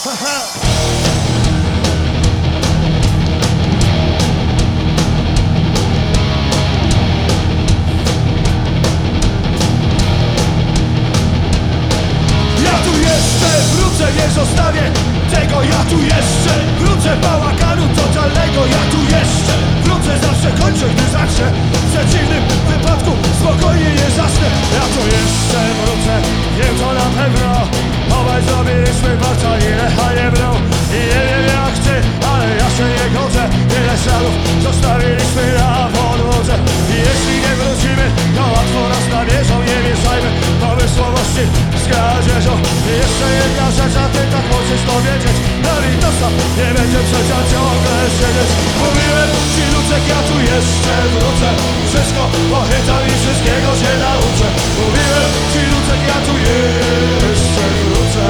Nie zostawię tego, ja tu jeszcze wrócę, bałaganu totalnego, ja tu jeszcze wrócę, zawsze kończę, gdy zacznę. W przeciwnym wypadku spokojnie nie zasnę. Ja tu jeszcze wrócę, wiem to na pewno. Obaj zrobiliśmy bardzo ile haniebną. I nie wiem jak ty, ale ja się nie godzę. Tyle śladów zostawiliśmy na podłodze. I jeśli nie wrócimy, to łatwo nas namierzą. Nie mieszajmy pomysłowości z kradzieżą. I jeszcze jedna rzecz, a ty tak musisz to wiedzieć. Na litosa nie będzie przecież ciągle siedzieć. Mówiłem ci, Lucek, ja tu jeszcze wrócę. Wszystko pochytam i wszystkiego się nauczę. Mówiłem ci, Lucek, ja tu jeszcze wrócę.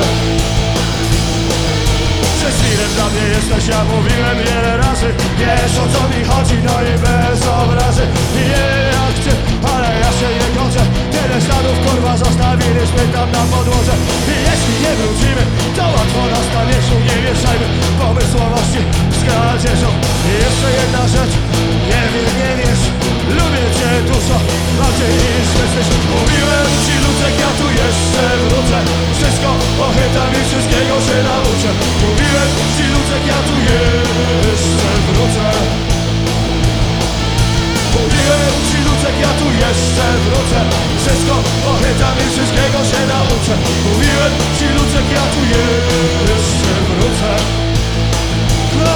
Przez chwilę dla mnie jesteś, ja mówiłem wiele razy. Wiesz o co mi chodzi, no i bez obrazy. Nie wiem jak ty, ale ja się nie godzę. Tyle śladów kurwa zostawiliśmy tam na podłodze. I jeśli nie wrócimy, to łatwo nas na wierzchu. Nie mieszajmy pomysłowości z kradzieżą. I jeszcze jedna rzecz, nie wiesz, lubię cię dużo, bardziej niż myślisz. Mówiłem ci, Lucek, ja tu jeszcze wrócę. Wszystko pochytam i wszystkiego się nauczę. Mówiłem ci, Lucek, ja tu jeszcze wrócę. Mówiłem ci, Lucek, ja tu jeszcze wrócę. Wszystko pochytam i wszystkiego się nauczę. Mówiłem ci, Lucek, ja tu jeszcze wrócę. No!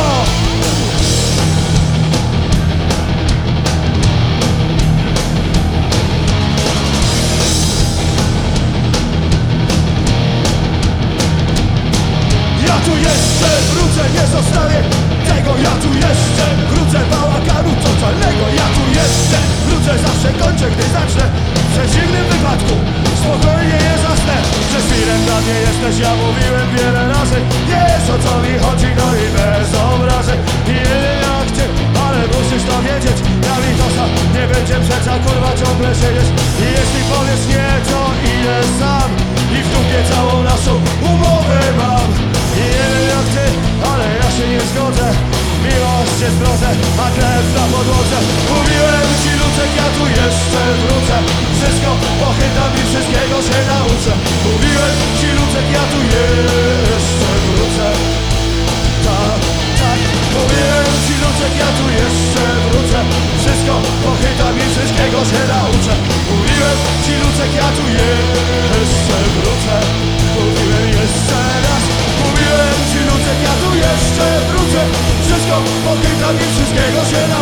Ja tu jeszcze wrócę, nie zostawię tego. Ja tu jeszcze wrócę, bałaganu totalnego. Ja tu jeszcze wrócę, zawsze kończę, gdy zacznę. W przeciwnym wypadku spokojnie nie zasnę. Przez chwilę dla mnie jesteś, ja mówiłem wiele razy. Wiesz o co mi chodzi, no i bez obrazy. Nie wiem jak ty, ale musisz to wiedzieć. Na litosa nie będzie przecież kurwa ciągle siedzieć. I jeśli powiesz nie, to idę sam. I w dupie całą naszą umowę mam. I nie wiem jak ty, ale ja się nie zgodzę. Miłość cię zdrodzę, a krew na podłodze. Mówiłem ci, Lucek, ja tu jeszcze wrócę. Wszystko pochytam i wszystkiego się nauczę. Mówiłem ci, Lucek, ja tu jeszcze wrócę. Tak, tak. Mówiłem ci, Lucek, ja tu jeszcze wrócę. Wszystko pochytam i wszystkiego się nauczę. Mówiłem ci, Lucek, ja tu jeszcze wrócę. Mówiłem jeszcze raz. Mówiłem ci, Lucek, ja tu jeszcze wrócę. Wszystko pochytam i wszystkiego się nauczę.